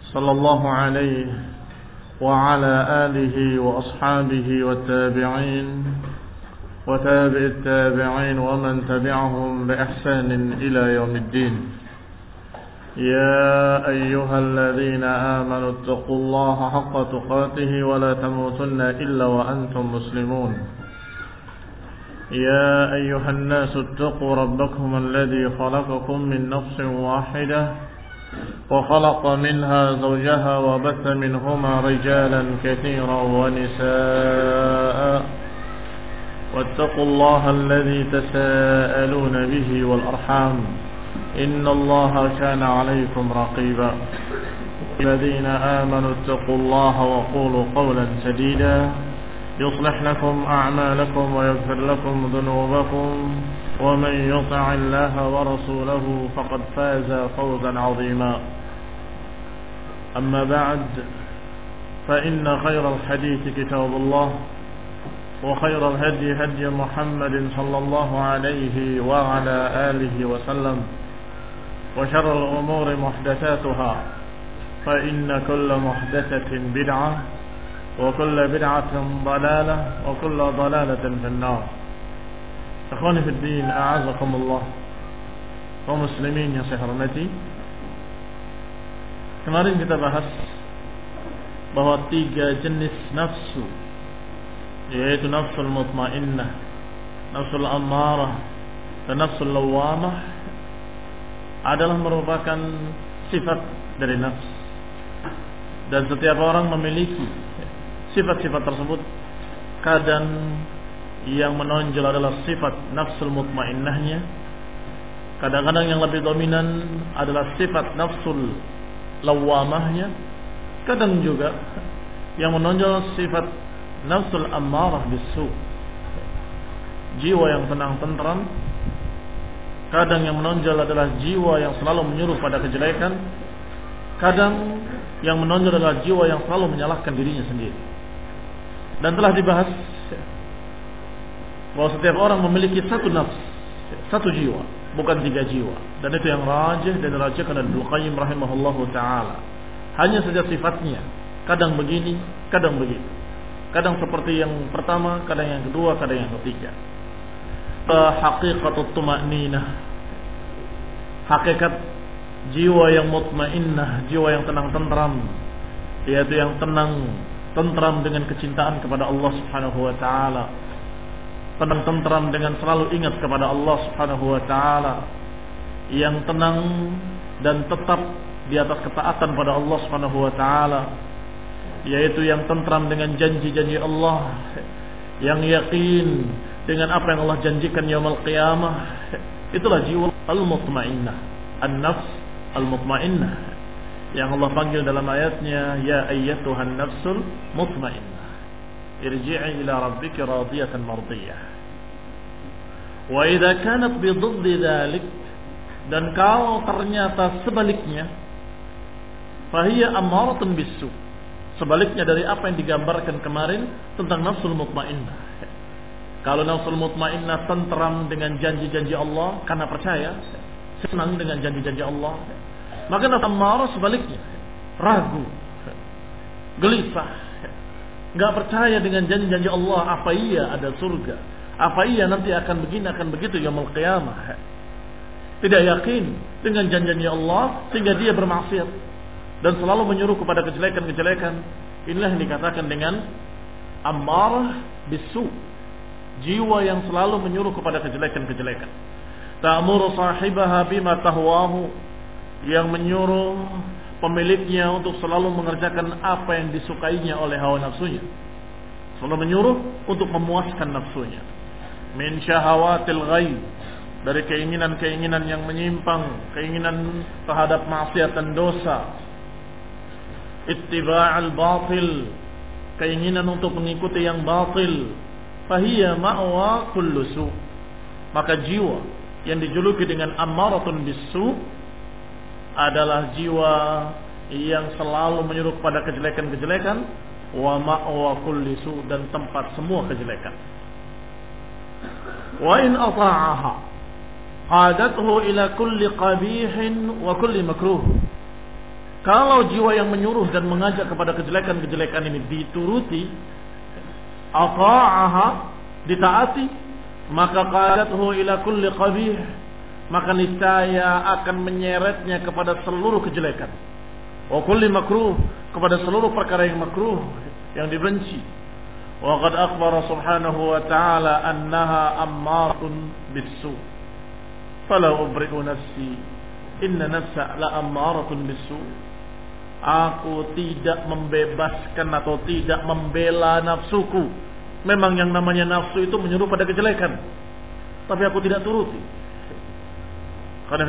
صلى الله عليه وعلى آله وأصحابه والتابعين وتابع التابعين ومن تبعهم بإحسان إلى يوم الدين. يا أيها الذين آمنوا اتقوا الله حق تقاته ولا تموتن إلا وأنتم مسلمون. يا أيها الناس اتقوا ربكم الذي خلقكم من نفس واحدة وخلق منها زوجها وبث منهما رجالا كثيرا ونساء واتقوا الله الذي تساءلون به والأرحام إن الله كان عليكم رقيبا. الذين آمنوا اتقوا الله وقولوا قولا سديدا يصلح لكم أعمالكم ويغفر لكم ذنوبكم ومن يطع الله ورسوله فقد فاز فوزا عظيما. أما بعد فإن خير الحديث كتاب الله وخير الهدي هدي محمد صلى الله عليه وعلى آله وسلم وشر الأمور محدثاتها فإن كل محدثة بدعة وكل بدعة ضلالة وكل ضلالة في النار. Akhwani fi din, a'azakumullah. Kaum muslimin yang saya hormati, kemarin kita bahas bahwa 3 jenis nafsu, yaitu nafsul mutmainnah, nafsul ammarah, dan nafsul lawwamah, adalah merupakan sifat dari nafs. Dan setiap orang memiliki sifat-sifat tersebut. Kadang yang menonjol adalah sifat nafsul mutmainnahnya. Kadang-kadang yang lebih dominan adalah sifat nafsul lawwamahnya. Kadang juga yang menonjol sifat nafsul ammarah bisu, jiwa yang tenang tentram. Kadang yang menonjol adalah jiwa yang selalu menyuruh pada kejelekan. Kadang yang menonjol adalah jiwa yang selalu menyalahkan dirinya sendiri. Dan telah dibahas bahwa setiap orang memiliki satu nafs, satu jiwa, bukan 3 jiwa. Dan itu yang rajih dan dirajihkan oleh Ibnu Qayyim rahimahullahu taala. Hanya saja sifatnya kadang begini, kadang begitu. Kadang seperti yang pertama, kadang yang kedua, kadang yang ketiga. Haqiqatut tuma'ninah, hakikat jiwa yang mutmainnah, jiwa yang tenang tentram, yaitu yang tenang tentram dengan kecintaan kepada Allah Subhanahu wa taala, tenang tentram dengan selalu ingat kepada Allah Subhanahu wa taala, yang tenang dan tetap di atas ketaatan pada Allah Subhanahu wa taala, yaitu yang tentram dengan janji-janji Allah, yang yakin dengan apa yang Allah janjikan yaumul qiyamah. Itulah jiwa al-mutmainnah, an-nafs al-mutmainnah, yang Allah panggil dalam ayatnya, ya ayyatuhan nafsul mutmainnah irji'i ila rabbiki radiyatan mardiyah. Wa idza kanat bi dhiddi dzalik, dan kalau ternyata sebaliknya, fahiya ammaratun bisu, sebaliknya dari apa yang digambarkan kemarin tentang nafsul mutmainnah. Kalau nafsul mutmainnah tentram dengan janji-janji Allah karena percaya, senang dengan janji-janji Allah, maka nafsu ammarah sebaliknya, ragu, gelisah, enggak percaya dengan janji-janji Allah. Apa iya ada surga? Apa iya nanti akan begini, akan begitu yaumul qiyamah? Tidak yakin dengan janji-janji Allah sehingga dia bermaksiat dan selalu menyuruh kepada kejelekan-kejelekan. Inilah yang dikatakan dengan ammarah bisu, jiwa yang selalu menyuruh kepada kejelekan-kejelekan. Ta'muru sahibaha bima tahwahu, yang menyuruh pemiliknya untuk selalu mengerjakan apa yang disukainya oleh hawa nafsunya, selalu menyuruh untuk memuaskan nafsunya. Min syahawatil ghaib, dari keinginan-keinginan yang menyimpang, keinginan terhadap maksiat dan dosa. Ittiba'al batil, keinginan untuk mengikuti yang batil. Fahiya ma'wa kullu su, maka jiwa yang dijuluki dengan ammaratun bisu adalah jiwa yang selalu menyuruh kepada kejelekan-kejelekan. Wa ma'wa kulli su, dan tempat semua kejelekan. Wa in ata'aha qadathu ila kulli qabihin wa kulli makruh, Kalau jiwa yang menyuruh dan mengajak kepada kejelekan-kejelekan ini dituruti, ata'aha, ditaati, maka qadathu ila kulli qabih, maka niscaya akan menyeretnya kepada seluruh kejelekan. Wa kulli makruh, kepada seluruh perkara yang makruh, yang dibenci. Wa qad akhbara subhanahu wa ta'ala annaha ammaratun bis-su. Fala ubri'u nafsi, inna nafsa la ammaratun bis-su. Aku tidak membebaskan atau tidak membela nafsuku. Memang yang namanya nafsu itu menyuruh pada kejelekan, tapi aku tidak turuti. Karena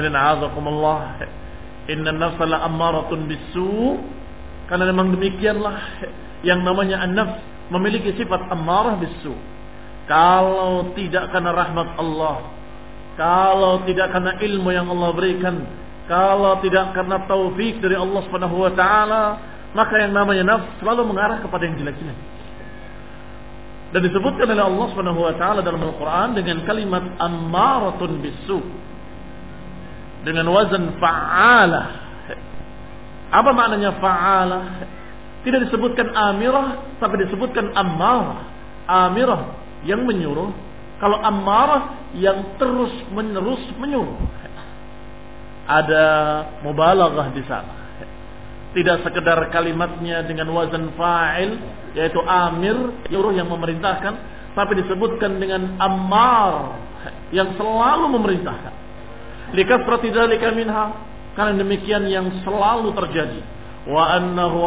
inna nafsa la ammaratun bis-su. Karena memang demikianlah yang namanya an-nafs, memiliki sifat ammarah bis-su. Kalau tidak karena rahmat Allah, kalau tidak karena ilmu yang Allah berikan, kalau tidak karena taufik dari Allah Subhanahu wa taala, maka yang namanya nafs selalu mengarah kepada yang jelek-jelek. Dan disebutkan oleh Allah Subhanahu wa taala dalam Al-Qur'an dengan kalimat ammaratun bis-su, dengan wazan fa'alah. Apa maknanya fa'alah? Tidak disebutkan amirah, tapi disebutkan ammarah. Amirah yang menyuruh, kalau ammarah yang terus-menerus menyuruh. Ada mubalaghah di sana. Tidak sekedar kalimatnya dengan wazan fa'il, yaitu amir, nyuruh yang memerintahkan, tapi disebutkan dengan ammar, yang selalu memerintahkan. Likasrati dzalika minha, karena demikian yang selalu terjadi. Wa annahu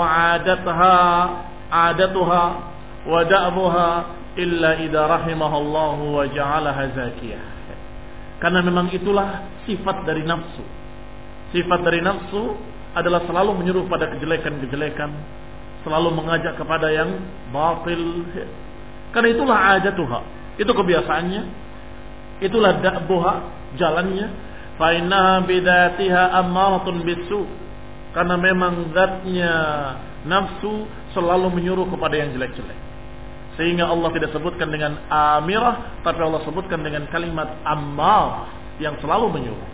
adatuha wa da'buha illa idza rahimahallahu wa ja'alaha zakiyah. Karena memang itulah sifat dari nafsu. Sifat dari nafsu adalah selalu menyuruh pada kejelekan-kejelekan, selalu mengajak kepada yang batil. Karena itulah adatuha, itu kebiasaannya, itulah da'buha, jalannya. Fa innaha bidzatiha ammaratun bis-su. Karena memang zatnya nafsu selalu menyuruh kepada yang jelek-jelek. Sehingga Allah tidak sebutkan dengan amirah, tapi Allah sebutkan dengan kalimat ammar, yang selalu menyuruh.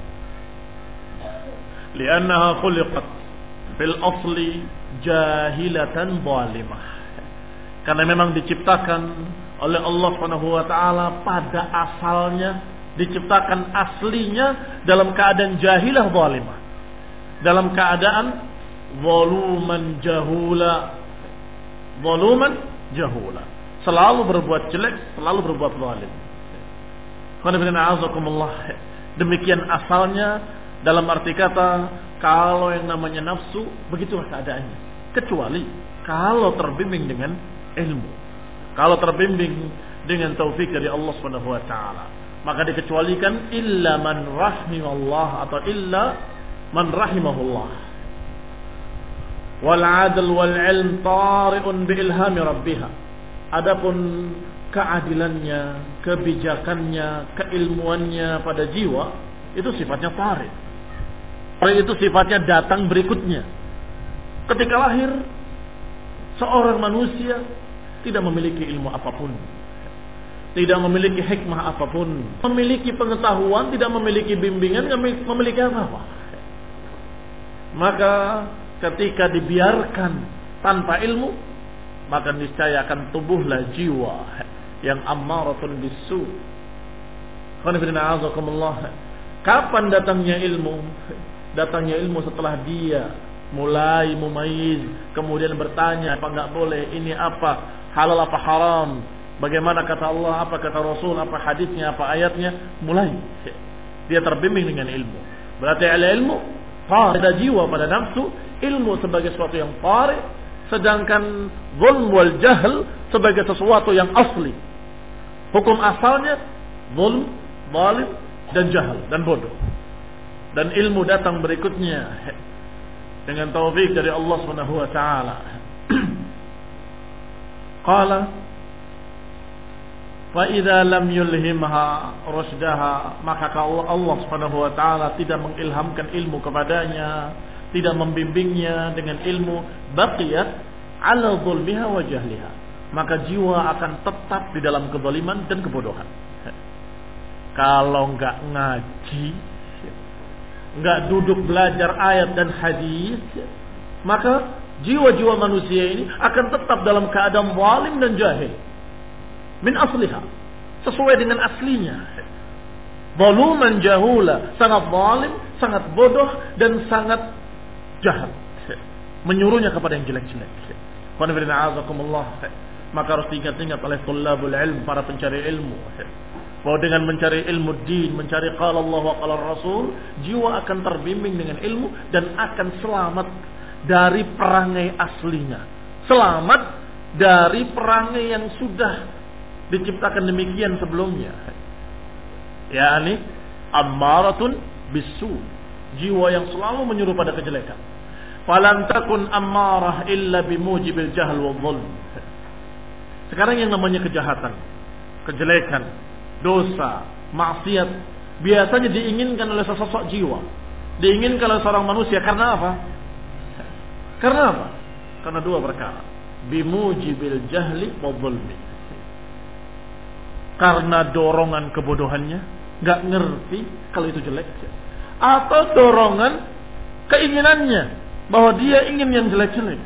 Li'annaha khuliqat fil asli jahilatan zalimah. Karena memang diciptakan oleh Allah Subhanahu wa taala pada asalnya, diciptakan aslinya dalam keadaan jahilah zalimah. Dalam keadaan zaluman jahula. Zaluman jahula. Selalu berbuat jelek, selalu berbuat zalim. Demikian asalnya. Dalam arti kata, kalau yang namanya nafsu, begitulah keadaannya. Kecuali kalau terbimbing dengan ilmu, kalau terbimbing dengan taufik dari Allah Subhanahu wa taala, maka dikecualikan illa man rahimallah atau illa man rahimahullah. Wal 'adl wal 'ilm tari'un bi ilhami rabbih. Adapun keadilannya, kebijakannya, keilmuannya pada jiwa, itu sifatnya tari'. Itu sifatnya datang berikutnya. Ketika lahir, seorang manusia tidak memiliki ilmu apapun, tidak memiliki hikmah apapun, memiliki pengetahuan, tidak memiliki bimbingan, tidak memiliki apa-apa. Maka ketika dibiarkan tanpa ilmu, maka niscaya akan tumbuhlah jiwa yang ammaratun bis-su. Kapan datangnya ilmu? Datangnya ilmu setelah dia mulai mumayyiz, kemudian bertanya apa enggak boleh, ini apa, halal apa haram, bagaimana kata Allah, apa kata Rasul, apa hadisnya, apa ayatnya, mulai dia terbimbing dengan ilmu. Berarti ilmu pada jiwa, pada nafsu, ilmu sebagai sesuatu yang fari, sedangkan zulm wal jahl sebagai sesuatu yang asli. Hukum asalnya zulm, zalim dan jahal dan bodoh. Dan ilmu datang berikutnya dengan taufik dari Allah Subhanahu wa taala. Qala fa idza lam yulhimha rusdaha, maka kalau Allah Subhanahu wa taala tidak mengilhamkan ilmu kepadanya, tidak membimbingnya dengan ilmu, baqiyat ala zulmiha wa jahliha, maka jiwa akan tetap di dalam kezaliman dan kebodohan. Kalau enggak ngaji, enggak duduk belajar ayat dan hadis, maka jiwa-jiwa manusia ini akan tetap dalam keadaan zalim dan jahil. Min asliha, sesuai dengan aslinya. Zaluman jahula, sangat zalim, sangat bodoh dan sangat jahat. Menyuruhnya kepada yang jelek-jelek. Maka harus diingat-ingat oleh tulabul ilm, para pencari ilmu, bahwa dengan mencari ilmu din, mencari qala Allah wa qala Rasul, jiwa akan terbimbing dengan ilmu dan akan selamat dari perangai aslinya, selamat dari perangai yang sudah diciptakan demikian sebelumnya, yakni ammaratun bisu, jiwa yang selalu menyuruh pada kejelekan. Falan takun ammarah illa bimujibil jahl wa dhulm. Sekarang yang namanya kejahatan, kejelekan, dosa, maksiat biasanya diinginkan oleh sesosok jiwa, diinginkan oleh seorang manusia karena apa? Karena apa? Karena dua perkara. Bimujibil jahli wa dhulmi. Karena dorongan kebodohannya, enggak ngerti kalau itu jelek, atau dorongan keinginannya bahwa dia ingin yang jelek-jelek.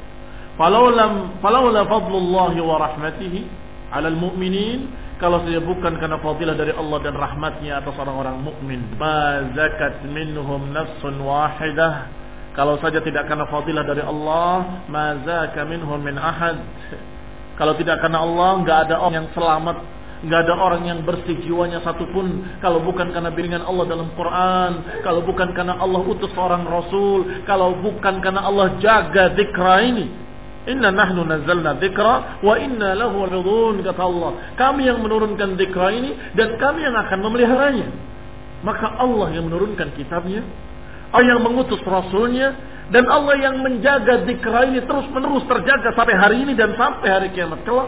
Falaula fadlullahi wa rahmatihi 'alal mu'minin, kalau saja bukan karena fadilah dari Allah dan rahmatnya atas orang-orang mukmin, ma zakat minhum nafsun wahidah, kalau saja tidak karena fadilah dari Allah, ma zaka minhum min ahad, kalau tidak karena Allah enggak ada orang yang selamat, enggak ada orang yang bersih jiwanya satupun, kalau bukan karena bimbingan Allah dalam Quran, kalau bukan karena Allah utus seorang Rasul, kalau bukan karena Allah jaga dzikra ini. Inna nahnu nazzalna dzikra wa inna lahu lahafizun, kata Allah. Kami yang menurunkan dzikra ini dan kami yang akan memeliharanya. Maka Allah yang menurunkan kitabnya, Allah yang mengutus Rasulnya, dan Allah yang menjaga dzikra ini terus menerus terjaga sampai hari ini dan sampai hari kiamat kelak.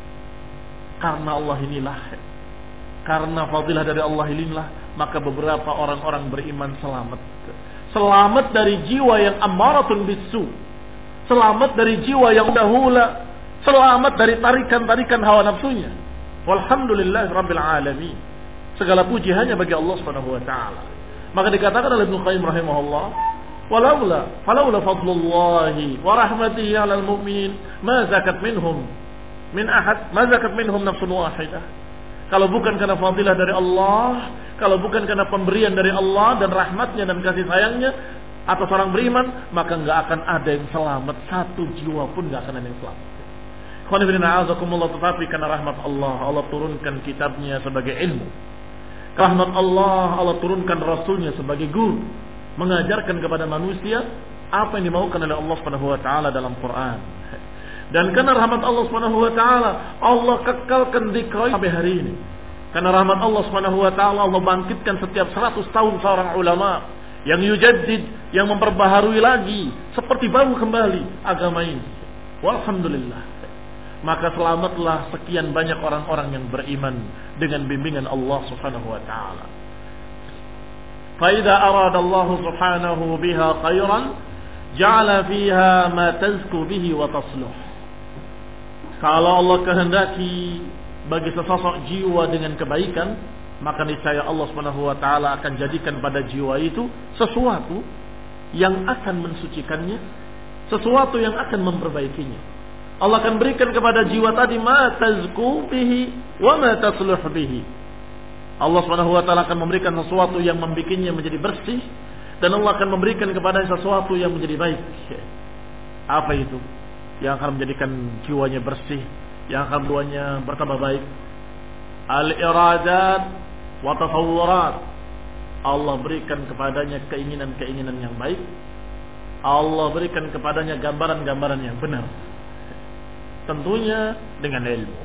Karena Allah inilah, karena fadilah dari Allah inilah, maka beberapa orang-orang beriman selamat. Selamat dari jiwa yang ammaratun bisu, selamat dari jiwa yang dahula, selamat dari tarikan-tarikan hawa nafsunya. Walhamdulillah rabbil alamin. Segala puji hanya bagi Allah Subhanahu wa taala. Maka dikatakan oleh Ibnu Qayyim rahimahullah, falaula fadlullahi wa rahmatihi 'alal mu'minin ma zakat minhum min ahad, ma zakat minhum nafsun wahidah. Kalau bukan karena fadilah dari Allah, kalau bukan karena pemberian dari Allah dan rahmatnya dan kasih sayangnya atas orang beriman, maka enggak akan ada yang selamat, satu jiwa pun enggak akan ada yang selamat. Tetapi karena rahmat Allah, Allah turunkan kitabnya sebagai ilmu. Rahmat Allah turunkan Rasulnya sebagai guru, mengajarkan kepada manusia apa yang dimaukan oleh Allah Subhanahu wa taala dalam Quran. Dan karena rahmat Allah Subhanahu wa taala, Allah kekalkan dzikra sampai hari ini. Karena rahmat Allah Subhanahu wa taala, Allah bangkitkan setiap 100 tahun seorang ulama yang yujaddid, yang memperbaharui lagi seperti baru kembali agama ini. Walhamdulillah. Maka selamatlah sekian banyak orang-orang yang beriman dengan bimbingan Allah Subhanahu wa taala. Fa idza arada Allah Subhanahu biha khairan ja'ala fiha ma tazku bihi wa tasluh. Kalau Allah kehendaki bagi sesosok jiwa dengan kebaikan, maka niscaya Allah Subhanahu wa taala akan jadikan pada jiwa itu sesuatu yang akan mensucikannya, sesuatu yang akan memperbaikinya. Allah akan berikan kepada jiwa tadi ma tazku bihi wa ma tasluh bihi. Allah Subhanahu wa taala akan memberikan sesuatu yang membikinnya menjadi bersih, dan Allah akan memberikan kepadanya sesuatu yang menjadi baik. Apa itu? Yang akan menjadikan jiwanya bersih, yang akan membuatnya bertambah baik. Al-iradat wa tasawurat. Allah berikan kepadanya keinginan-keinginan yang baik. Allah berikan kepadanya gambaran-gambaran yang benar. Tentunya dengan ilmu.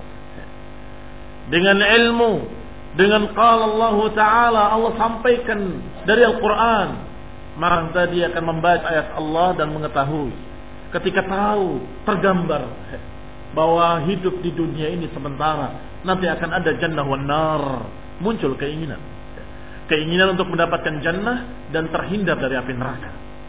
Dengan ilmu, dengan qala Allah Ta'ala, Allah sampaikan dari Al-Quran, maka dia akan membaca ayat Allah dan mengetahui. Ketika tahu, tergambar bahwa hidup di dunia ini sementara, nanti akan ada jannah wan nar, muncul keinginan. Keinginan untuk mendapatkan jannah dan terhindar dari api neraka.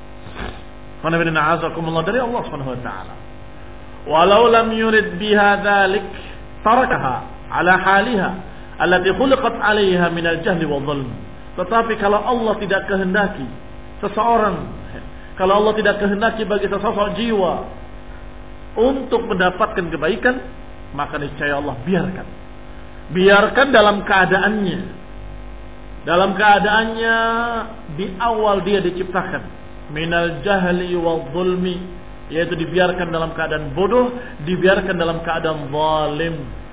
Dari Allah Subhanahu wa taala. Walau lam yurid biha dzalik tarakaha ala haliha allati khuliqat 'alaiha min al-jahl wa dhulm. Tetapi kalau Allah tidak kehendaki seseorang Kalau Allah tidak kehendaki bagi sesosok jiwa untuk mendapatkan kebaikan, maka niscaya Allah biarkan. Biarkan dalam keadaannya. Dalam keadaannya di awal dia diciptakan. Minal jahli wal zulmi. Yaitu dibiarkan dalam keadaan bodoh, dibiarkan dalam keadaan zalim.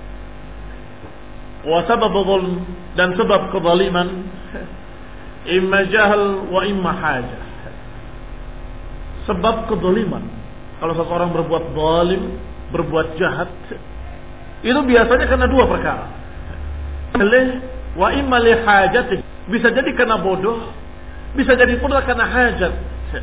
Wa sabab zulm, dan sebab kezaliman, imma jahl wa imma hajah. Sebab kezaliman, kalau seseorang berbuat zalim, berbuat jahat, itu biasanya karena dua perkara. Wa imma li hajati, bisa jadi karena bodoh, bisa jadi pula karena hajat.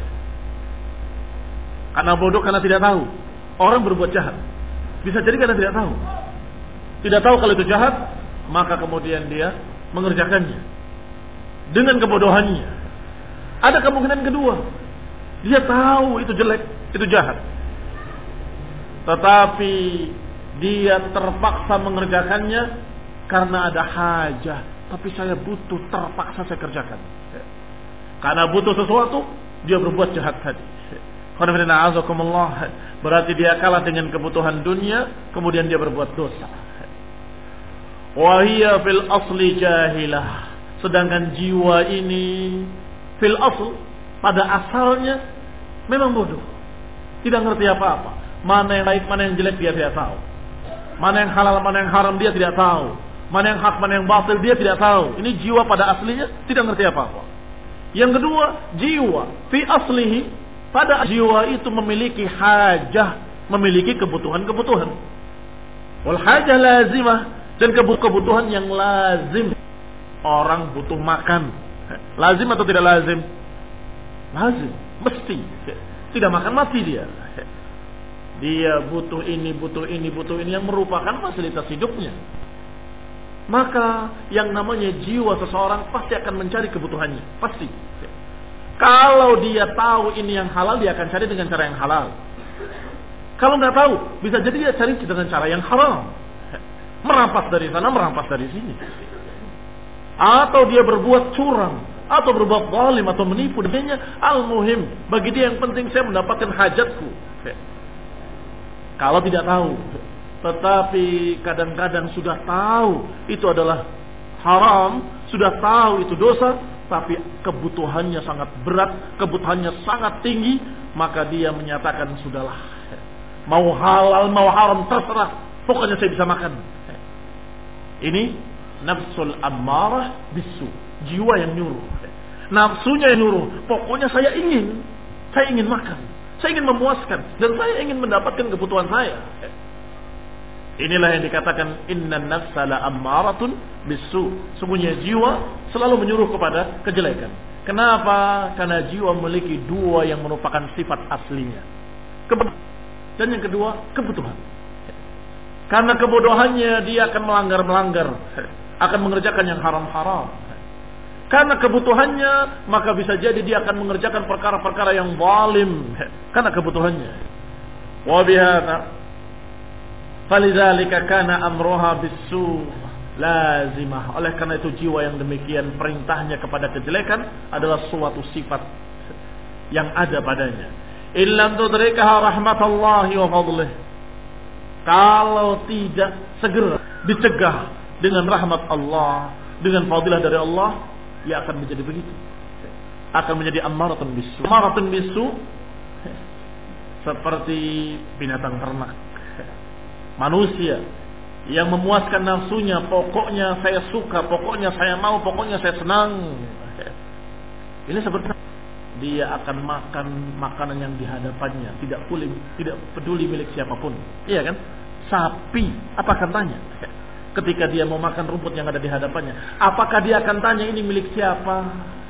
Karena bodoh, karena tidak tahu. Orang berbuat jahat, bisa jadi karena tidak tahu. Tidak tahu kalau itu jahat, maka kemudian dia mengerjakannya dengan kebodohannya. Ada kemungkinan kedua, dia tahu itu jelek, itu jahat, tetapi dia terpaksa mengerjakannya karena ada hajah. Tapi saya butuh, terpaksa saya kerjakan. Karena butuh sesuatu, dia berbuat jahat tadi. Berarti dia kalah dengan kebutuhan dunia, kemudian dia berbuat dosa. Wahia fil asli jahilah. Sedangkan jiwa ini fil asl, pada asalnya memang bodoh, tidak ngerti apa-apa. Mana yang baik, mana yang jelek dia tidak tahu. Mana yang halal, mana yang haram dia tidak tahu. Mana yang hak, mana yang batil dia tidak tahu. Ini jiwa pada aslinya tidak ngerti apa-apa. Yang kedua, jiwa fi aslihi, pada jiwa itu memiliki hajah, memiliki kebutuhan-kebutuhan. Wal hajah lazimah, dan kebutuhan yang lazim. Orang butuh makan, lazim atau tidak lazim? Lazim, mesti. Tidak makan mati dia. Dia butuh ini, butuh ini, butuh ini, yang merupakan fasilitas hidupnya. Maka yang namanya jiwa seseorang pasti akan mencari kebutuhannya, pasti. Kalau dia tahu ini yang halal, dia akan cari dengan cara yang halal. Kalau nggak tahu, bisa jadi dia cari dengan cara yang haram. Merampas dari sana, merampas dari sini. Atau dia berbuat curang, atau berbuat zalim, atau menipu. Dengannya al-muhim, bagi dia yang penting saya mendapatkan hajatku. Kalau tidak tahu, tetapi kadang-kadang sudah tahu itu adalah haram, sudah tahu itu dosa, tapi kebutuhannya sangat berat, kebutuhannya sangat tinggi, maka dia menyatakan sudahlah, mau halal mau haram terserah, pokoknya saya bisa makan. Ini nafsul ammarah bisu, jiwa yang nyuruh, nafsunya yang nyuruh. Pokoknya saya ingin makan, saya ingin memuaskan, dan saya ingin mendapatkan kebutuhan saya. Inilah yang dikatakan innan nafsa la ammaratun bisu. Sungguhnya jiwa selalu menyuruh kepada kejelekan. Kenapa? Karena jiwa memiliki dua yang merupakan sifat aslinya. Dan yang kedua, kebutuhan. Karena kebodohannya dia akan melanggar, akan mengerjakan yang haram-haram. Karena kebutuhannya, maka bisa jadi dia akan mengerjakan perkara-perkara yang zalim. Karena kebutuhannya. Wa bihadza falidzalika kana amruha bisu lazimah. Oleh karena itu jiwa yang demikian perintahnya kepada kejelekan adalah suatu sifat yang ada padanya. Illam tudrikaha rahmatallahi wa fadlih. Kalau tidak segera dicegah dengan rahmat Allah, dengan fadilah dari Allah, ia akan menjadi begitu. Akan menjadi ammaratun bisu. Ammaratun bisu seperti binatang ternak. Manusia yang memuaskan nafsunya, pokoknya saya suka, pokoknya saya mau, pokoknya saya senang. Ini seperti dia akan makan makanan yang dihadapannya, tidak peduli milik siapapun. Iya kan? Sapi, apa akan tanya? Ketika dia mau makan rumput yang ada di hadapannya, apakah dia akan tanya ini milik siapa?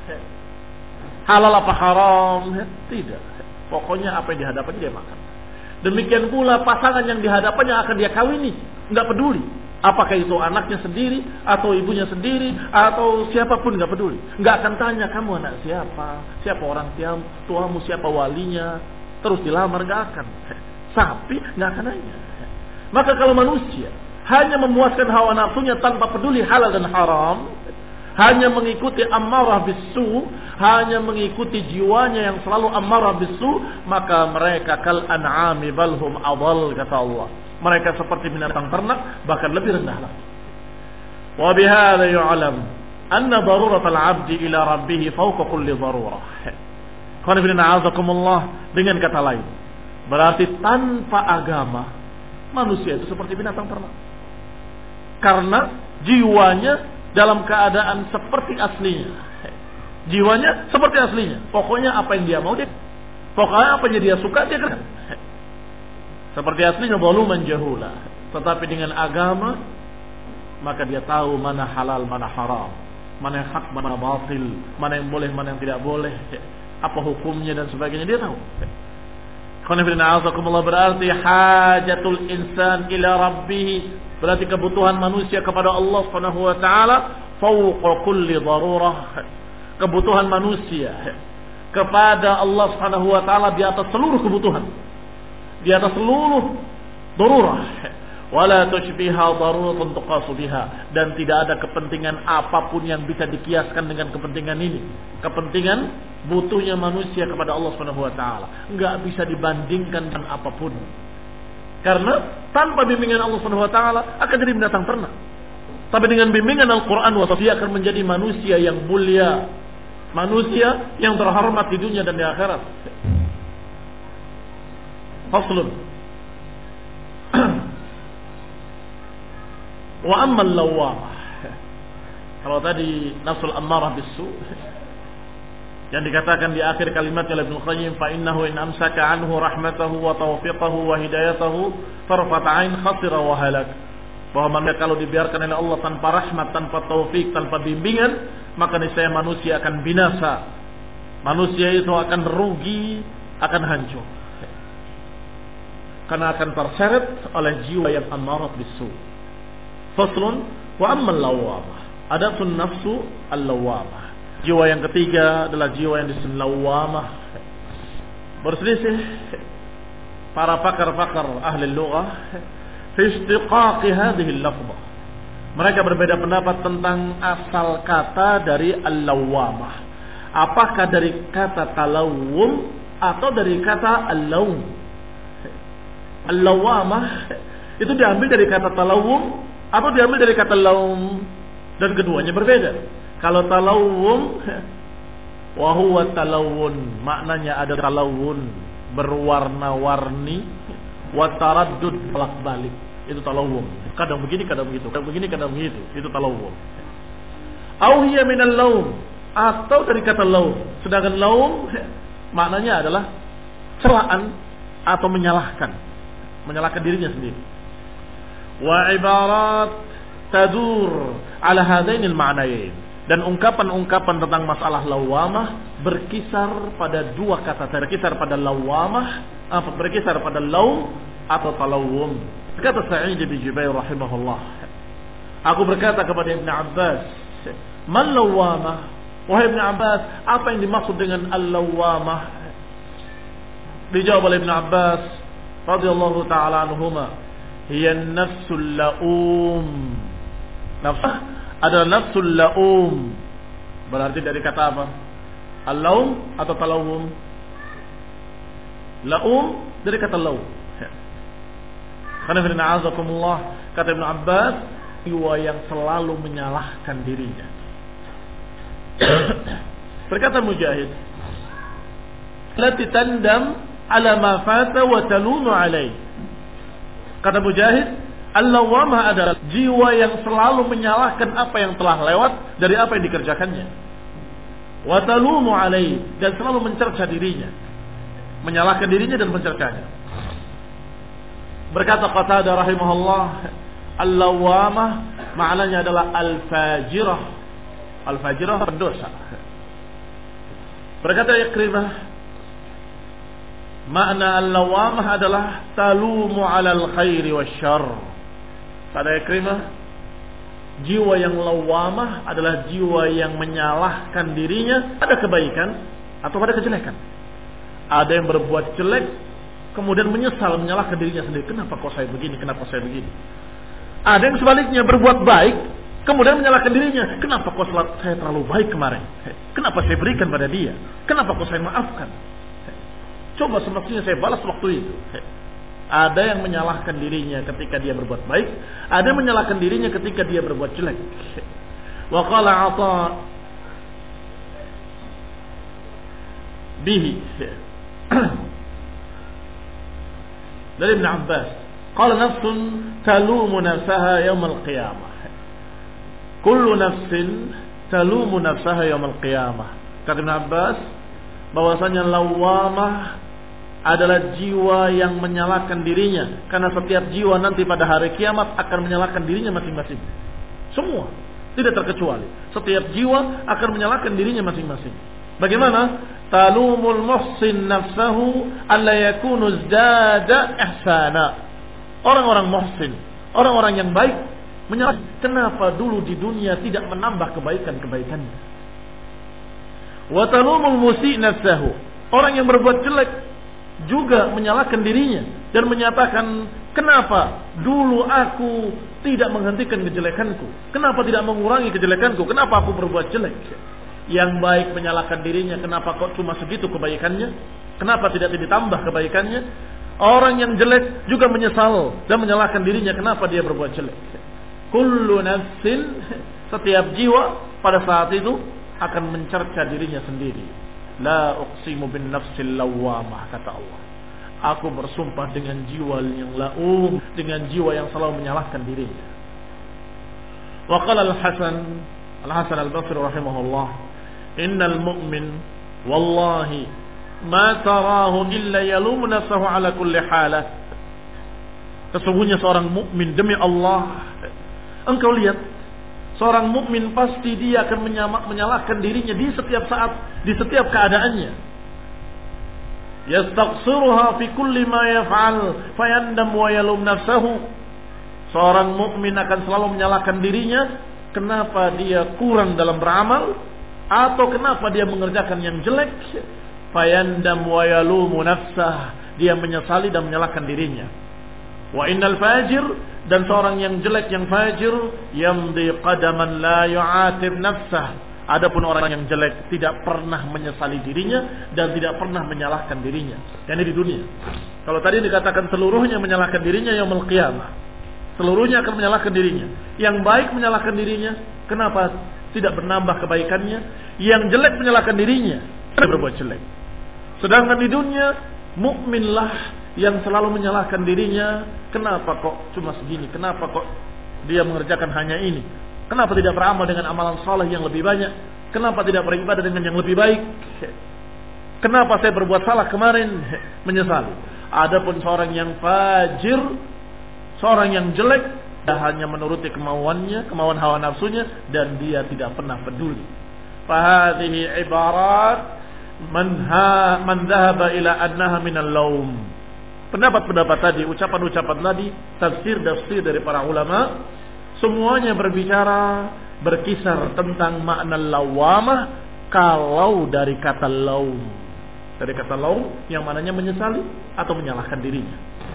Halal apa haram? Tidak. Pokoknya apa yang di hadapannya dia makan. Demikian pula pasangan yang di hadapannya akan dia kawini, enggak peduli. Apakah itu anaknya sendiri atau ibunya sendiri atau siapapun, enggak peduli. Enggak akan tanya kamu anak siapa, siapa orang tuamu, siapa walinya, terus dilamar, enggak akan. Sapi enggak akan nanya. Maka kalau manusia hanya memuaskan hawa nafsunya tanpa peduli halal dan haram, hanya mengikuti ammarah bisu, hanya mengikuti jiwanya yang selalu ammarah bisu, maka mereka kal an'ami bal hum adall, kata Allah. Mereka seperti binatang ternak, bahkan lebih rendah lagi. Wa bihadza yu'lam anna darurat al-'abdi ila rabbih fawqa kulli darurah. Dengan kata lain, berarti tanpa agama manusia itu seperti binatang ternak. Karena jiwanya dalam keadaan seperti aslinya. Jiwanya seperti aslinya. Pokoknya apa yang dia mau dia. Pokoknya apa yang dia suka dia kerjakan. Seperti aslinya zaluman jahula. Tetapi dengan agama maka dia tahu mana halal, mana haram, mana yang hak, mana batil, mana yang boleh, mana yang tidak boleh, apa hukumnya dan sebagainya dia tahu. Berarti hajatul insan ila rabbih, berarti kebutuhan manusia kepada Allah Subhanahu wa taala fawqa kulli darurah. Kebutuhan manusia kepada Allah Subhanahu wa taala di atas seluruh kebutuhan, di atas seluruh darurah. Wala tushbiha daruratun tuqasu biha, dan tidak ada kepentingan apapun yang bisa dikiaskan dengan kepentingan ini. Kepentingan butuhnya manusia kepada Allah Subhanahu wa taala enggak bisa dibandingkan dengan apapun. Karena tanpa bimbingan Allah Subhanahu wa taala akan jadi binatang ternak. Tapi dengan bimbingan Al-Qur'an dia akan menjadi manusia yang mulia, manusia yang terhormat di dunia dan di akhirat. Faslun. Wa ammal lawwamah. Kalau tadi nafsul ammarah bisu yang dikatakan di akhir kalimat oleh Ibnu Qayyim, fa innahu in amsaka anhu rahmatahu wa tawfiqahu wa hidayatahu farfat ain khasira wa halak. Bahwa kalau dibiarkan oleh Allah tanpa rahmat, tanpa taufik, tanpa bimbingan, maka niscaya manusia akan binasa. Manusia itu akan rugi, akan hancur. Karena akan terseret oleh jiwa yang ammarah bisu. Faslun wa ammal lawwamah. Adapun nafsu al-lawwamah. Jiwa yang ketiga adalah jiwa yang disebut lawwamah. Berselisih para pakar-pakar ahli lughah fi istiqaqi hadhihi al-lafzah. Mereka berbeda pendapat tentang asal kata dari al-lawwamah. Apakah dari kata talawwum atau dari kata al-lawm? Al-lawwamah itu diambil dari kata talawwum atau diambil dari kata laum, dan keduanya berbeda. Kalau talawum wa huwa talawun, maknanya ada talawun, berwarna-warni, wa taraddud, bolak-balik. Itu talawum. Kadang begini, kadang begitu. Kadang begini, kadang begitu. Itu talawum. Au hiya minal laum, atau dari kata laum. Sedangkan laum maknanya adalah celaan atau menyalahkan dirinya sendiri. Wa ibarat tadur ala hadainil ma'nayain, dan ungkapan-ungkapan tentang masalah lawamah berkisar pada dua kata, berkisar pada lawamah atau berkisar pada laum atau talawum. Kata Sa'id bin Jubair rahimahullah, aku berkata kepada Ibn Abbas, man lawamah? Wahai Ibn Abbas, apa yang dimaksud dengan al-lawamah? Dijawab oleh Ibn Abbas radhiyallahu ta'ala anhuma, hiya nafsul laum. Nafsu adalah nafsul laum. Berarti dari kata apa? Al-laum atau talawum? Laum dari kata laum. Karena firman azakumullah, kata Ibn Abbas, jiwa yang selalu menyalahkan dirinya. Berkata Mujahid, lati tandam ala ma fata wa talunu alaihi. Kata Mujahid, al-lawwamah adalah jiwa yang selalu menyalahkan apa yang telah lewat dari apa yang dikerjakannya. Wa talumu alaihi, dan selalu mencerca dirinya. Menyalahkan dirinya dan mencercanya. Berkata Qatadah rahimahullah, al-lawwamah maknanya adalah al-fajirah. Al-fajirah pendosa. Berkata Ikrimah, makna al-lawamah adalah talumu alal khairi wasyarr. Kata Ikrimah, jiwa yang lawamah adalah jiwa yang menyalahkan dirinya pada kebaikan atau pada kejelekan. Ada yang berbuat jelek kemudian menyesal, menyalahkan dirinya sendiri. Kenapa kok saya begini? Kenapa saya begini? Ada yang sebaliknya berbuat baik Kemudian menyalahkan dirinya, kenapa kok saya terlalu baik kemarin? Kenapa saya berikan pada dia? Kenapa kok saya maafkan? Coba semestinya saya balas waktu itu. Ada yang menyalahkan dirinya ketika dia berbuat baik, ada yang menyalahkan dirinya ketika dia berbuat jelek. Wa qala Atha bihi dari Ibn Abbas, qala nafsun talumu nafsaha yawm al-qiyamah. Kullu nafsin talumu nafsaha yawm al-qiyamah. Kata Ibn Abbas bahwasanya lawamah adalah jiwa yang menyalahkan dirinya, karena setiap jiwa nanti pada hari kiamat akan menyalahkan dirinya masing-masing. Semua, tidak terkecuali. Setiap jiwa akan menyalahkan dirinya masing-masing. Bagaimana? Talumul muhsin nafsahu alla yakunu zdada ihsana. Orang-orang muhsin, orang-orang yang baik menyalahkan, kenapa dulu di dunia tidak menambah kebaikan-kebaikannya. Wa talumul musi' nafsahu. Orang yang berbuat jelek juga menyalahkan dirinya dan menyatakan, kenapa dulu aku tidak menghentikan kejelekanku, kenapa tidak mengurangi kejelekanku, kenapa aku berbuat jelek. Yang baik menyalahkan dirinya, kenapa kok cuma segitu kebaikannya, kenapa tidak ditambah kebaikannya. Orang yang jelek juga menyesal dan menyalahkan dirinya, kenapa dia berbuat jelek. Kullu nafsin, setiap jiwa pada saat itu akan mencerca dirinya sendiri. La uqsimu bin nafsil lawwamah, kata Allah. Aku bersumpah dengan jiwa yang laum, dengan jiwa yang selalu menyalahkan dirinya. Wa qala Al-Hasan Al-Basri rahimahullah, innal mu'min wallahi ma tarahu illa yalumu nafsahu ala kulli halah. Sesungguhnya seorang mukmin, demi Allah, engkau lihat, seorang mukmin pasti dia akan menyalahkan dirinya di setiap saat, di setiap keadaannya. Yastaghfiruha fi kulli ma yaf'al fayandam wa yalum nafsahu. Seorang mukmin akan selalu menyalahkan dirinya, kenapa dia kurang dalam beramal atau kenapa dia mengerjakan yang jelek. Fayandam wa yalumu nafsah, dia menyesali dan menyalahkan dirinya. Wa innal fajir, dan seorang yang jelek, yang fajir, yamdi qadaman la yu'atib nafsah. Adapun orang yang jelek tidak pernah menyesali dirinya dan tidak pernah menyalahkan dirinya. Ini di dunia. Kalau tadi dikatakan seluruhnya menyalahkan dirinya yaumul qiyamah, seluruhnya akan menyalahkan dirinya. Yang baik menyalahkan dirinya, kenapa tidak menambah kebaikannya? Yang jelek menyalahkan dirinya, berbuat jelek. Sedangkan di dunia, mukminlah yang selalu menyalahkan dirinya, kenapa kok cuma segini, kenapa kok dia mengerjakan hanya ini, kenapa tidak beramal dengan amalan saleh yang lebih banyak, kenapa tidak beribadah dengan yang lebih baik, kenapa saya berbuat salah kemarin, menyesali. Adapun seorang yang fajir, seorang yang jelek, dia hanya menuruti kemauannya, kemauan hawa nafsunya, dan dia tidak pernah peduli. Fahadhihi ibarat man dhahaba ila annaha minal laum. Pendapat-pendapat tadi, ucapan-ucapan tadi, tafsir-tafsir dari para ulama, semuanya berkisar tentang makna lawamah kalau dari kata laum. Dari kata laum yang mananya menyesali atau menyalahkan dirinya.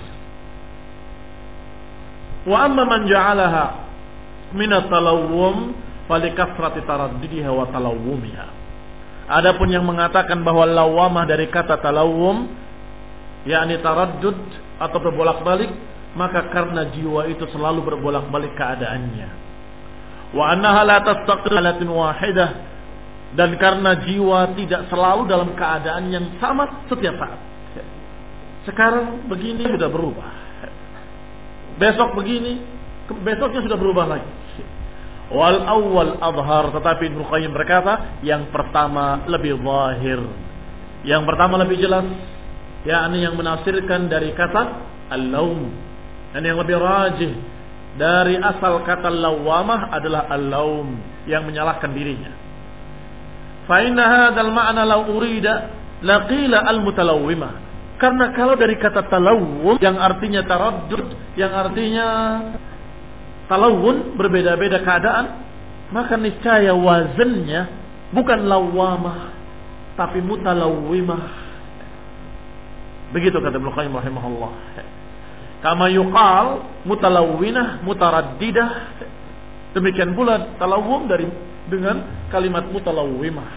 Wa amma man ja'alaha min at-talawwum falikathrati taraddudiha wa talawwumiha. Adapun yang mengatakan bahwa lawamah dari kata talawwum, yakni taraddud atau berbolak-balik, maka karena jiwa itu selalu berbolak-balik keadaannya. Wa annaha la tastaqir halatin wahidah, dan karena jiwa tidak selalu dalam keadaan yang sama setiap saat. Sekarang begini sudah berubah, besok begini, besoknya sudah berubah lagi. Wal awwal adhar, tetapi Ibnu Qayyim berkata, yang pertama lebih zahir, yang pertama lebih jelas, yakni yang menafsirkan dari kata al-laum, dan yang lebih rajih dari asal kata lawamah adalah al-laum, yang menyalahkan dirinya. Fa inna hadzal ma'na law urida laqila al-mutalawwimah. Karena kalau dari kata talawwum yang artinya taraddud, yang artinya talawun, berbeda-beda keadaan, maka niscaya wazannya bukan lawamah tapi mutalawwimah. Begitu kata Ibnu Qayyim rahimahullah. Kama yuqal mutalawwinah mutaraddidah, Demikian pula talawum dengan kalimat mutalawwimah.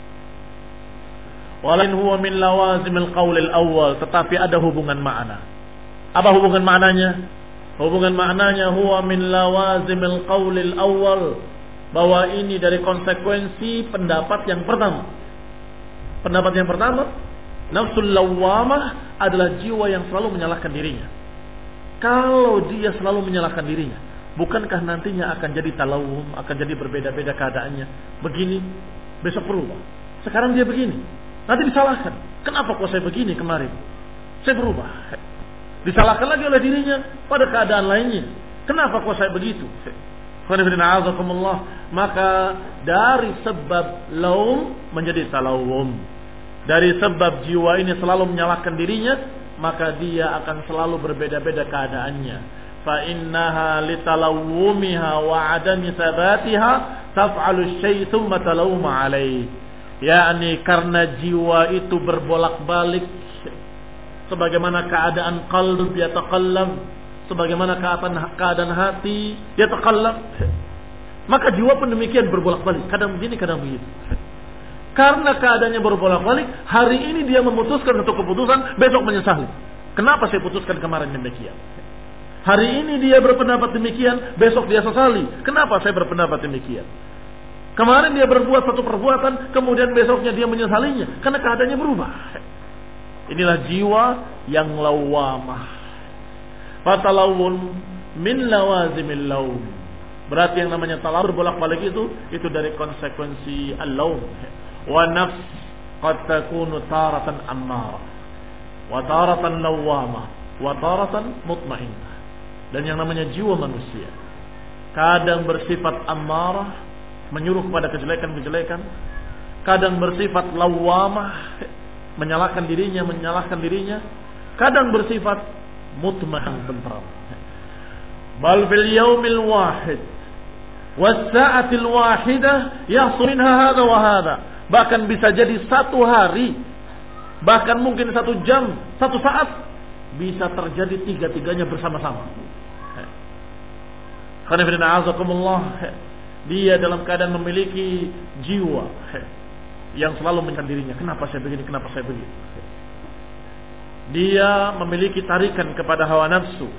Walain huwa min lawazimil qaulil awal, tetapi ada hubungan makna. Apa hubungan maknanya? Hubungan maknanya huwa min lawazimil qaulil awal, bahwa ini dari konsekuensi pendapat yang pertama. Pendapat yang pertama, nafsul lawwamah adalah jiwa yang selalu menyalahkan dirinya. Kalau dia selalu menyalahkan dirinya, bukankah nantinya akan jadi talawum, akan jadi berbeda-beda keadaannya? Begini, besok berubah. Sekarang dia begini, nanti disalahkan. Kenapa kok saya begini kemarin? Saya berubah. Disalahkan lagi oleh dirinya pada keadaan lainnya. Kenapa kok saya begitu? Maka dari sebab laum menjadi talawum. Dari sebab jiwa ini selalu menyalahkan dirinya, maka dia akan selalu berbeda-beda keadaannya. Fa innaha litalawumiha wa adami sabatiha taf'alu syai' thumma talawma alaih. Yakni karena jiwa itu berbolak-balik, sebagaimana keadaan qalb yataqallab, sebagaimana keadaan hati yataqallab, maka jiwa pun demikian berbolak-balik, kadang begini kadang begitu. Karena keadaannya berbolak-balik, hari ini dia memutuskan untuk keputusan, besok menyesali. Kenapa saya putuskan kemarin demikian? Hari ini dia berpendapat demikian, besok dia sesali. Kenapa saya berpendapat demikian? Kemarin dia berbuat satu perbuatan, kemudian besoknya dia menyesalinya, karena keadaannya berubah. Inilah jiwa yang lawamah. Fatalawun min lawazimil laum. Berarti yang namanya talawun berbolak-balik itu dari konsekuensi al-laum. Wa nafs qad takunu taratan ammarah, wa taratan lawamah, wa taratan mutmainnah. Dan yang namanya jiwa manusia kadang bersifat ammarah, menyuruh kepada kejelekan-kejelekan, kadang bersifat lawamah, menyalahkan dirinya, kadang bersifat mutmain, tentram. Bal fil yaumil wahid was sa'atil wahidah yahsul minha hadha wa hadha. Bahkan bisa jadi satu hari, bahkan mungkin 1 jam, 1 saat, bisa terjadi tiga-tiganya bersama-sama. Dia dalam keadaan memiliki jiwa yang selalu menyalahkan dirinya. Kenapa saya begini? Kenapa saya begitu? Dia memiliki tarikan kepada hawa nafsu,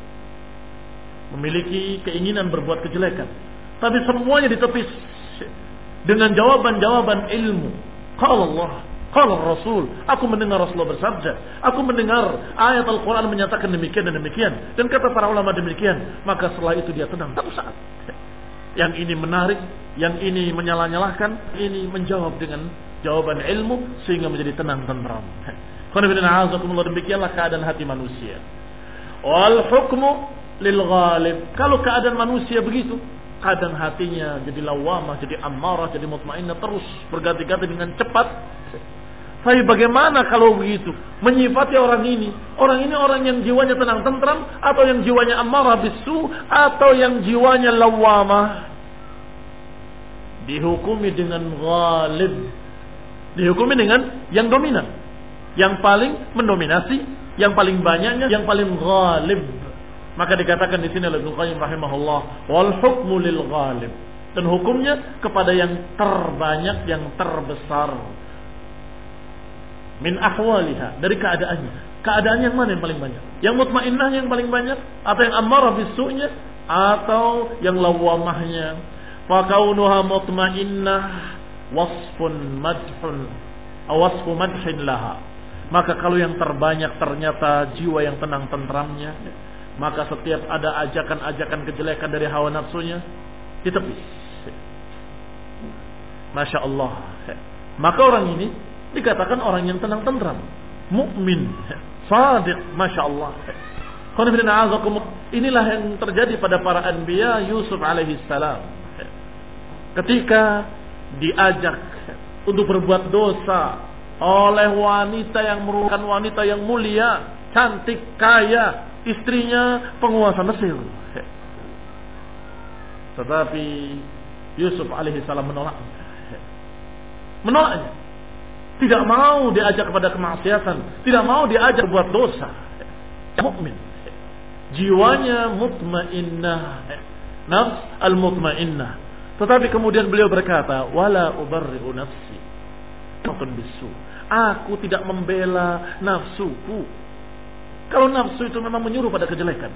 memiliki keinginan berbuat kejelekan, tapi semuanya ditepis dengan jawaban-jawaban ilmu. Qala Allah, qala Rasul. Aku mendengar Rasulullah bersabda, aku mendengar ayat Al-Quran menyatakan demikian dan demikian, dan kata para ulama demikian. Maka setelah itu dia tenang satu saat. Yang ini menarik, yang ini menyalah-nyalahkan, ini menjawab dengan jawaban ilmu sehingga menjadi tenang tentram. Demikianlah keadaan hati manusia. Wal hukmu lil ghalib. Kalau keadaan manusia begitu, kadang hatinya jadi lawamah, jadi ammarah, jadi mutmainnah, terus berganti-ganti dengan cepat. Tapi bagaimana kalau begitu? Menyifati orang ini orang yang jiwanya tenang tentram, atau yang jiwanya ammarah bisu, atau yang jiwanya lawamah? Dihukumi dengan ghalib, dihukumi dengan yang dominan, yang paling mendominasi, yang paling banyaknya, yang paling ghalib. Maka dikatakan di sini oleh Ibnu Qayyim rahimahullah, wal hukmu lil ghalib, dan hukumnya kepada yang terbanyak, yang terbesar. Min ahwaliha, dari keadaannya. Keadaan yang mana yang paling banyak? Yang mutmainnah yang paling banyak, atau yang ammarah bisu'nya, atau yang lawamahnya? Fa kaunuha mutmainnah wasfun madhun, aw wasfu madhin laha. Maka kalau yang terbanyak ternyata jiwa yang tenang tentramnya, maka setiap ada ajakan-ajakan kejelekan dari hawa nafsunya ditepis. Masya Allah. Maka orang ini dikatakan orang yang tenang tentram, mukmin, sadiq. Masya Allah. Inilah yang terjadi pada para anbiya. Yusuf alaihi salam ketika diajak untuk berbuat dosa oleh wanita yang merupakan wanita yang mulia, cantik, kaya, istrinya penguasa Mesir. Tetapi Yusuf alaihi salam menolaknya. Tidak mau diajak kepada kemaksiatan, tidak mau diajak buat dosa. Mukmin, jiwanya mutmainnah, nafs al-mutmainnah. Tetapi kemudian beliau berkata, wala ubarri'u nafsi bisu. Aku tidak membela nafsuku. Kalau nafsu itu memang menyuruh pada kejelekan.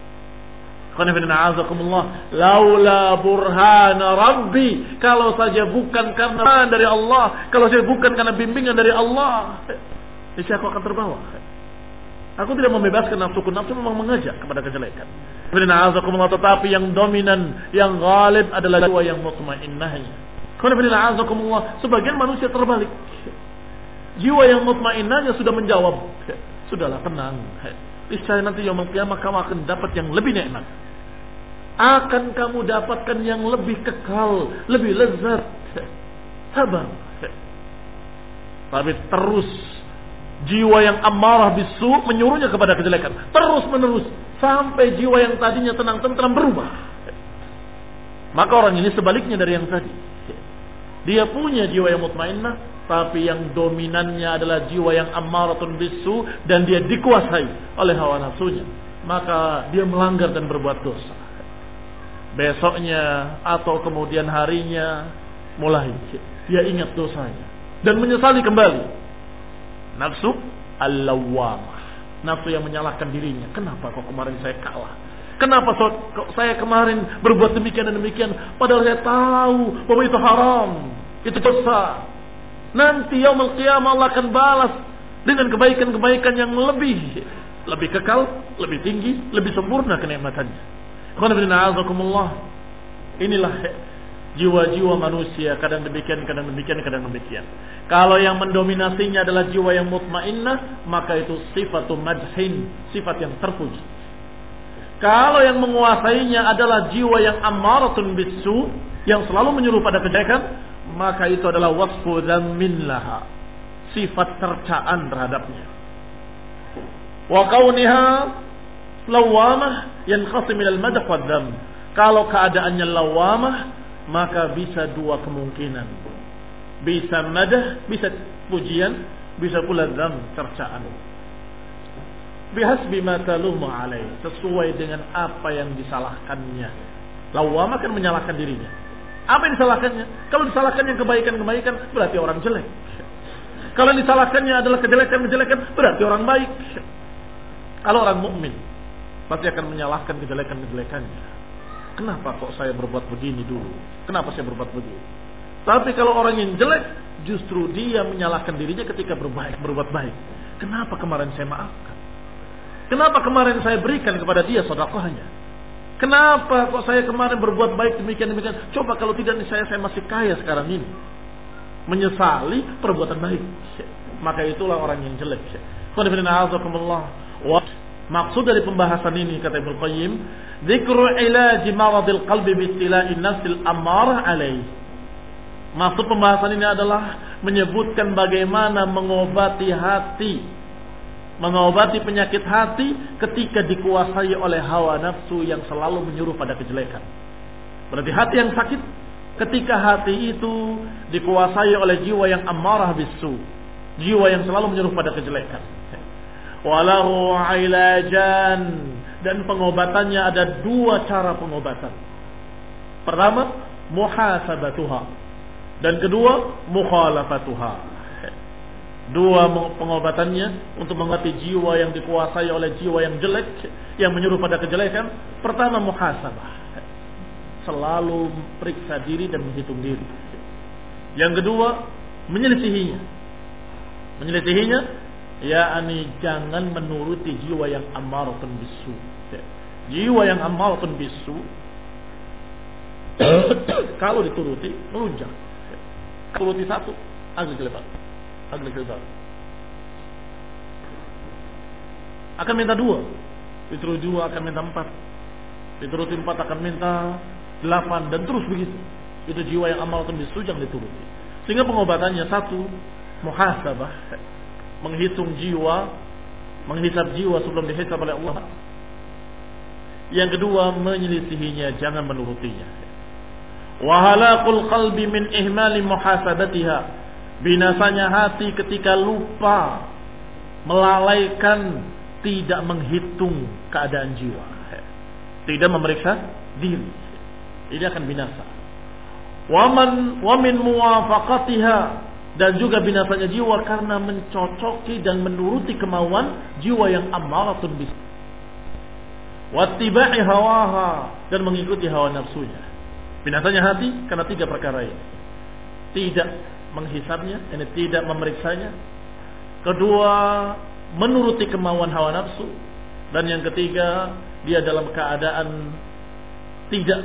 Laula burhana rabbi, kalau saja bukan karena dari Allah, kalau saja bukan karena bimbingan dari Allah, niscaya aku akan terbawa. Aku tidak membebaskan nafsuku. Nafsu memang mengajak kepada kejelekan. Tetapi yang dominan, yang ghalib adalah jiwa yang mutmainnahnya. Sebagian manusia terbalik. Jiwa yang mutmainnahnya sudah menjawab, sudahlah, tenang. Niscaya nanti yaumul qiyamah kamu akan dapat yang lebih nikmat. Akan kamu dapatkan yang lebih kekal, lebih lezat. Sabar. Tapi terus jiwa yang ammarah bisu menyuruhnya kepada kejelekan. Terus menerus sampai jiwa yang tadinya tenang tentram berubah. Maka orang ini sebaliknya dari yang tadi. Dia punya jiwa yang mutmainnah, tapi yang dominannya adalah jiwa yang ammaratun bisu, dan dia dikuasai oleh hawa nafsunya. Maka dia melanggar dan berbuat dosa. Besoknya atau kemudian harinya mulai dia ingat dosanya dan menyesali kembali. Nafsu al-lawwamah, nafsu yang menyalahkan dirinya. Kenapa kok kemarin saya kalah? Kenapa kok saya kemarin berbuat demikian dan demikian, padahal saya tahu bahwa itu haram, itu dosa. Nanti yaumul qiyamah Allah akan balas dengan kebaikan-kebaikan yang lebih kekal, lebih tinggi, lebih sempurna kenikmatannya. Inilah jiwa-jiwa manusia, kadang demikian, kadang demikian, kadang demikian. Kalau yang mendominasinya adalah jiwa yang mutmainnah, maka itu sifatul madhin, sifat yang terpuji. Kalau yang menguasainya adalah jiwa yang ammaratun bisu, yang selalu menyuruh pada kejelekan, maka itu adalah wasfu dzammin laha, sifat tercaan terhadapnya. Wa kauniha lawamah yanqasim minal madh wa dzam. Kalau keadaannya lawamah, maka bisa dua kemungkinan. Bisa madah, bisa pujian, bisa pula dzam, cercaan. Bihasbi ma talumu alaih, sesuai dengan apa yang disalahkannya. Lawamah kan menyalahkan dirinya. Apa yang disalahkannya? Kalau disalahkannya kebaikan-kebaikan, berarti orang jelek. Kalau disalahkannya adalah kejelekan-kejelekan, berarti orang baik. Kalau orang mukmin pasti akan menyalahkan kejelekan-kejelekannya. Kenapa kok saya berbuat begini dulu? Kenapa saya berbuat begini? Tapi kalau orang yang jelek, justru dia menyalahkan dirinya ketika berbuat baik. Kenapa kemarin saya maafkan? Kenapa kemarin saya berikan kepada dia sedekahnya? Kenapa kok saya kemarin berbuat baik demikian-demikian? Coba kalau tidak saya masih kaya sekarang ini. Menyesali perbuatan baik. Maka itulah orang yang jelek. Maksud dari pembahasan ini, kata Ibnu Qayyim, dzikru ilaji maradil qalbi bistila'in nafsil ammarah alaih. Maksud pembahasan ini adalah menyebutkan bagaimana mengobati hati, mengobati penyakit hati ketika dikuasai oleh hawa nafsu yang selalu menyuruh pada kejelekan. Berarti hati yang sakit ketika hati itu dikuasai oleh jiwa yang ammarah bisu, jiwa yang selalu menyuruh pada kejelekan. Walahu ilajan, dan pengobatannya ada dua cara pengobatan. Pertama, muhasabatuha, dan kedua, mukhalafatuha. Dua pengobatannya untuk mengobati jiwa yang dikuasai oleh jiwa yang jelek, yang menyuruh pada kejelekan. Pertama, muhasabah, selalu periksa diri dan menghitung diri. Yang kedua, menyelisihinya, yakni jangan menuruti jiwa yang ammaratun bisu. Jiwa yang ammaratun bisu kalau dituruti melunjak. Turuti satu, agak lebar. Akan minta dua. Dituruti dua akan minta empat. Dituruti empat akan minta 8, dan terus begitu. Itu jiwa yang ammaratun bisu yang dituruti. Sehingga pengobatannya satu, muhasabah, menghitung jiwa, menghisab jiwa sebelum dihisab oleh Allah. Yang kedua, menyelisihinya, jangan menurutinya. Wa halaqul qalbi min ihmali muhasabatiha, binasanya hati ketika lupa, melalaikan, tidak menghitung keadaan jiwa, tidak memeriksa diri. Ini akan binasa. Wa min muwafaqatiha, dan juga binasanya jiwa karena mencocoki dan menuruti kemauan jiwa yang ammaratun bis. Wattiba'i hawaha, dan mengikuti hawa nafsunya. Binasanya hati karena 3 perkara ini. Tidak menghisabnya, ini tidak memeriksanya. Kedua, menuruti kemauan hawa nafsu. Dan yang ketiga, dia dalam keadaan tidak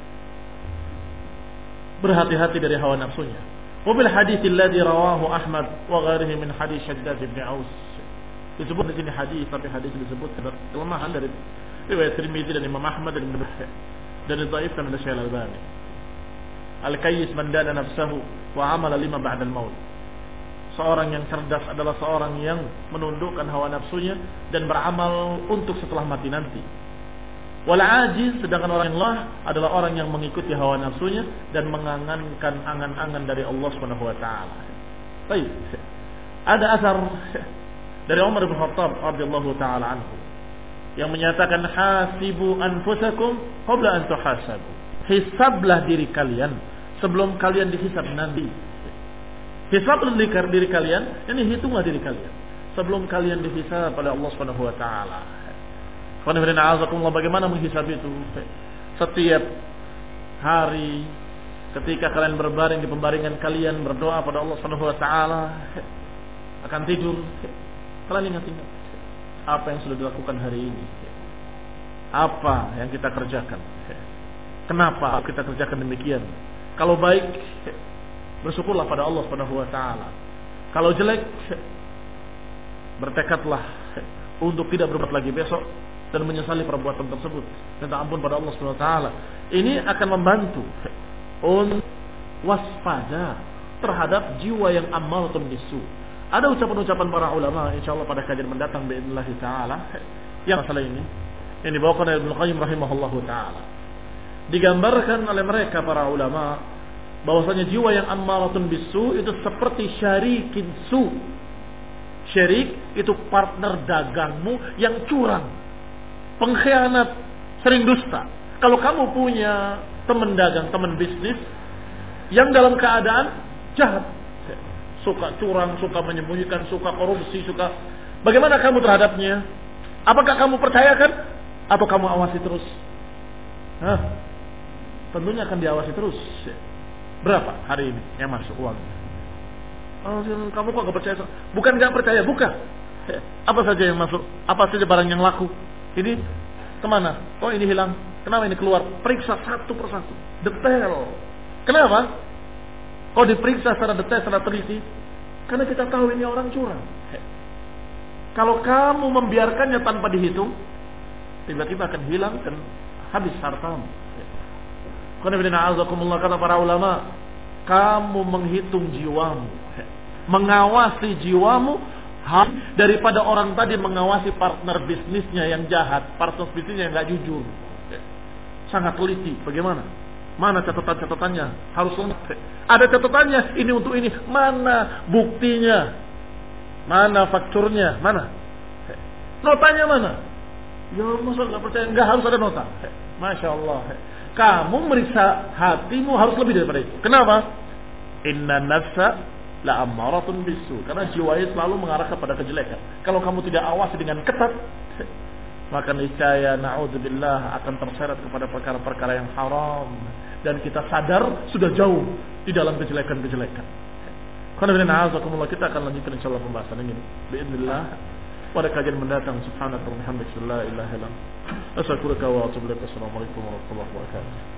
berhati-hati dari hawa nafsunya. Wabil hadits alladhi rawahu Ahmad wa ghairihi min hadits Shaddad bin Aus. Disebut di sini hadis, tapi hadis disebut kelemahan dari riwayat Tirmidzi dan Imam Ahmad dan Ibnu Hibban, dan didhaifkan oleh Syekh Al-Albani. Al-kayyis man dana nafsahu wa amala lima ba'da al-maut. Seorang yang cerdas adalah seorang yang menundukkan hawa nafsunya dan beramal untuk setelah mati nanti. Wal ajiz, sedangkan orang yang lemah adalah orang yang mengikuti hawa nafsunya dan mengangankan angan-angan dari Allah Subhanahu wa taala. Baik. Ada asar dari Umar bin Khattab radhiyallahu taala anhu yang menyatakan hasibu anfusakum qabla an tuhasabu. Hisablah diri kalian sebelum kalian dihisab nanti. Hisablah diri kalian, ini hitunglah diri kalian sebelum kalian dihisab oleh Allah Subhanahu wa taala. Bagaimana menghisab itu? Setiap hari ketika kalian berbaring di pembaringan kalian berdoa pada Allah Subhanahu wa taala, akan tidur, kalian ingat-ingat apa yang sudah dilakukan hari ini. Apa yang kita kerjakan? Kenapa kita kerjakan demikian? Kalau baik, bersyukurlah pada Allah Subhanahu wa taala. Kalau jelek, bertekadlah untuk tidak berbuat lagi besok dan menyesali perbuatan tersebut. Minta ampun pada Allah Subhanahu wa taala. Ini akan membantu untuk waspada terhadap jiwa yang ammaratun bisu. Ada ucapan-ucapan para ulama, insyaallah pada kajian mendatang باذنillah taala, yang masalah ini yang dibawakan oleh Ibnu Qayyim rahimahullahu taala. Digambarkan oleh mereka para ulama bahwasanya jiwa yang ammaratun bisu itu seperti syarikin su. Syarik itu partner dagangmu yang curang, pengkhianat, sering dusta. Kalau kamu punya teman dagang, teman bisnis yang dalam keadaan jahat, suka curang, suka menyembunyikan, suka korupsi, bagaimana kamu terhadapnya? Apakah kamu percayakan atau kamu awasi terus? Tentunya akan diawasi terus. Berapa hari ini yang masuk uangnya? Kamu kok gak percaya? Bukan gak percaya, bukan. Apa saja yang masuk? Apa saja barang yang laku? Ini kemana? Oh ini hilang. Kenapa ini keluar? Periksa satu persatu, detail. Kenapa? Kok diperiksa secara detail, secara teliti? Karena kita tahu ini orang curang. Kalau kamu membiarkannya tanpa dihitung, tiba-tiba akan hilang dan habis hartamu. Kata para ulama, kamu menghitung jiwamu, mengawasi jiwamu daripada orang tadi mengawasi partner bisnisnya yang jahat, partner bisnisnya yang gak jujur. Sangat teliti. Bagaimana? Mana catatan-catatannya? Harus lengkap. Ada catatannya, ini untuk ini. Mana buktinya? Mana fakturnya? Mana? Notanya mana? Ya masa gak percaya? Gak harus ada nota. Masya Allah. Kamu meriksa hatimu harus lebih daripada itu. Kenapa? Inna nafsa la ammaratun bisu. Karena jiwanya selalu mengarah kepada kejelekan. Kalau kamu tidak awasi dengan ketat, maka niscaya na'udzubillah akan terseret kepada perkara-perkara yang haram. Dan kita sadar sudah jauh di dalam kejelekan-kejelekan. Kita akan lanjutkan insyaallah pembahasan ini باذنillah pada kajian mendatang. Subhanaka wa bihamdika la ilaha illa anta astaghfiruka wa atubu ilaik. Assalamualaikum warahmatullahi wabarakatuh.